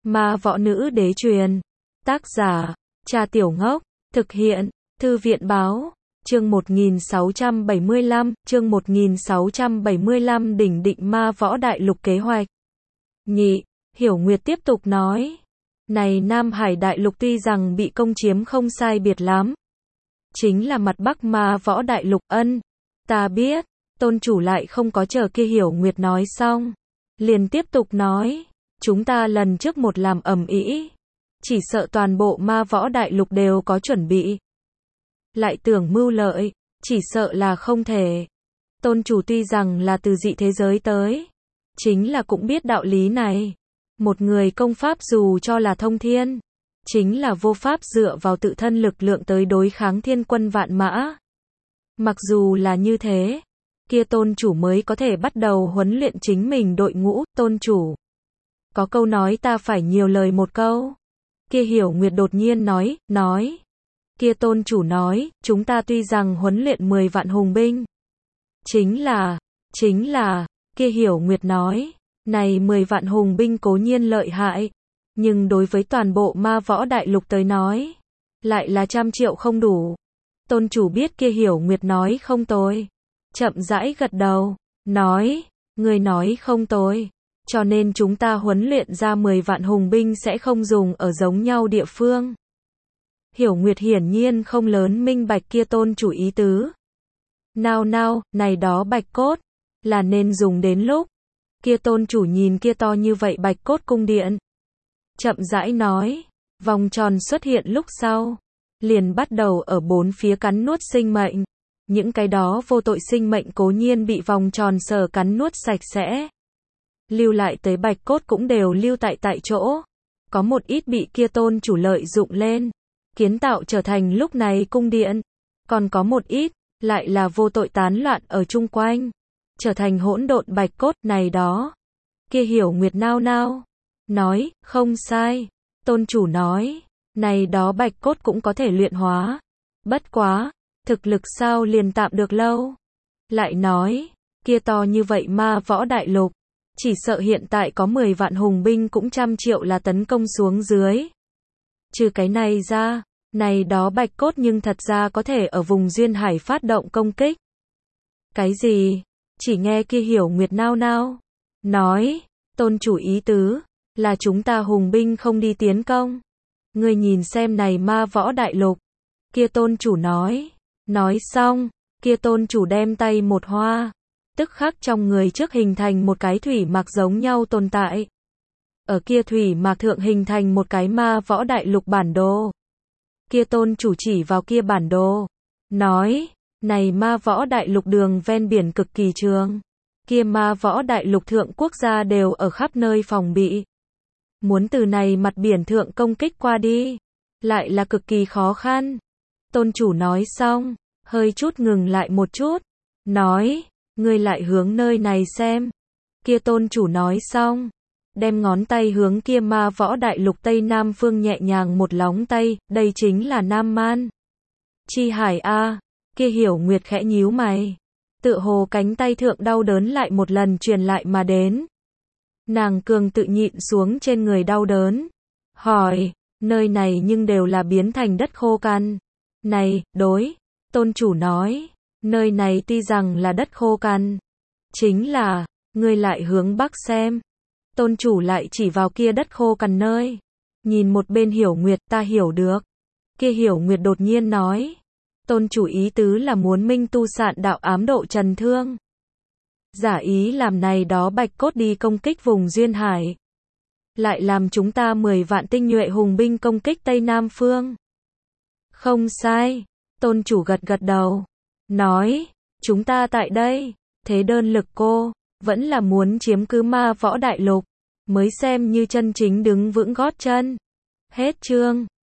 Ma võ nữ đế truyền. Tác giả, Cha Tiểu Ngốc. Thực hiện, Thư viện báo. Chương 1675, chương 1675 đỉnh định ma võ đại lục kế hoạch. Nhị, Hiểu Nguyệt tiếp tục nói. Này Nam Hải đại lục tuy rằng bị công chiếm không sai biệt lắm. Chính là mặt Bắc ma võ đại lục ân. Ta biết, tôn chủ lại không có chờ kia Hiểu Nguyệt nói xong. Liền tiếp tục nói. Chúng ta lần trước một làm ầm ĩ. Chỉ sợ toàn bộ ma võ đại lục đều có chuẩn bị. Lại tưởng mưu lợi, chỉ sợ là không thể. Tôn chủ tuy rằng là từ dị thế giới tới, chính là cũng biết đạo lý này. Một người công pháp dù cho là thông thiên, chính là vô pháp dựa vào tự thân lực lượng tới đối kháng thiên quân vạn mã. Mặc dù là như thế, kia tôn chủ mới có thể bắt đầu huấn luyện chính mình đội ngũ. Tôn chủ, có câu nói ta phải nhiều lời một câu. Kia Hiểu Nguyệt đột nhiên nói. Kia tôn chủ nói, chúng ta tuy rằng huấn luyện 10 vạn hùng binh. Chính là, kia Hiểu Nguyệt nói, này 10 vạn hùng binh cố nhiên lợi hại, nhưng đối với toàn bộ ma võ đại lục tới nói, lại là 100 triệu không đủ. Tôn chủ biết kia Hiểu Nguyệt nói không tồi, chậm rãi gật đầu, nói, người nói không tồi, cho nên chúng ta huấn luyện ra 10 vạn hùng binh sẽ không dùng ở giống nhau địa phương. Hiểu Nguyệt hiển nhiên không lớn minh bạch kia tôn chủ ý tứ. Nào, này đó bạch cốt, là nên dùng đến lúc. Kia tôn chủ nhìn kia to như vậy bạch cốt cung điện. Chậm rãi nói, vòng tròn xuất hiện lúc sau. Liền bắt đầu ở bốn phía cắn nuốt sinh mệnh. Những cái đó vô tội sinh mệnh cố nhiên bị vòng tròn sở cắn nuốt sạch sẽ. Lưu lại tới bạch cốt cũng đều lưu tại chỗ. Có một ít bị kia tôn chủ lợi dụng lên. Kiến tạo trở thành lúc này cung điện, còn có một ít, lại là vô tội tán loạn ở chung quanh, trở thành hỗn độn bạch cốt này đó. Kia Hiểu Nguyệt nao, nói, không sai, tôn chủ nói, này đó bạch cốt cũng có thể luyện hóa, bất quá, thực lực sao liền tạm được lâu. Lại nói, kia to như vậy ma võ đại lục, chỉ sợ hiện tại có 10 vạn hùng binh cũng 100 triệu là tấn công xuống dưới. Trừ cái này ra, này đó bạch cốt nhưng thật ra có thể ở vùng duyên hải phát động công kích. Cái gì? Chỉ nghe kia Hiểu Nguyệt nao, nói, tôn chủ ý tứ, là chúng ta hùng binh không đi tiến công. Ngươi nhìn xem này ma võ đại lục. Kia tôn chủ nói xong, kia tôn chủ đem tay một hoa, tức khắc trong người trước hình thành một cái thủy mạc giống nhau tồn tại. Ở kia thủy mạc thượng hình thành một cái ma võ đại lục bản đồ. Kia tôn chủ chỉ vào kia bản đồ, nói, này ma võ đại lục đường ven biển cực kỳ trường. Kia ma võ đại lục thượng quốc gia đều ở khắp nơi phòng bị. Muốn từ này mặt biển thượng công kích qua đi, lại là cực kỳ khó khăn. Tôn chủ nói xong, hơi chút ngừng lại một chút, nói, ngươi lại hướng nơi này xem. Kia tôn chủ nói xong, đem ngón tay hướng kia ma võ đại lục tây nam phương nhẹ nhàng một lóng tay, đây chính là Nam Man. Chi hải a. Kia Hiểu Nguyệt khẽ nhíu mày, tựa hồ cánh tay thượng đau đớn lại một lần truyền lại mà đến. Nàng cường tự nhịn xuống trên người đau đớn, hỏi, nơi này nhưng đều là biến thành đất khô cằn. Này, đối, tôn chủ nói, nơi này tuy rằng là đất khô cằn, chính là, ngươi lại hướng bắc xem. Tôn chủ lại chỉ vào kia đất khô cằn nơi. Nhìn một bên Hiểu Nguyệt, ta hiểu được. Kia Hiểu Nguyệt đột nhiên nói. Tôn chủ ý tứ là muốn minh tu sạn đạo ám độ trần thương. Giả ý làm này đó bạch cốt đi công kích vùng duyên hải. Lại làm chúng ta 10 vạn tinh nhuệ hùng binh công kích Tây Nam Phương. Không sai. Tôn chủ gật đầu. Nói, chúng ta tại đây, thế đơn lực cô, vẫn là muốn chiếm cứ ma võ đại lục, mới xem như chân chính đứng vững gót chân. Hết chương.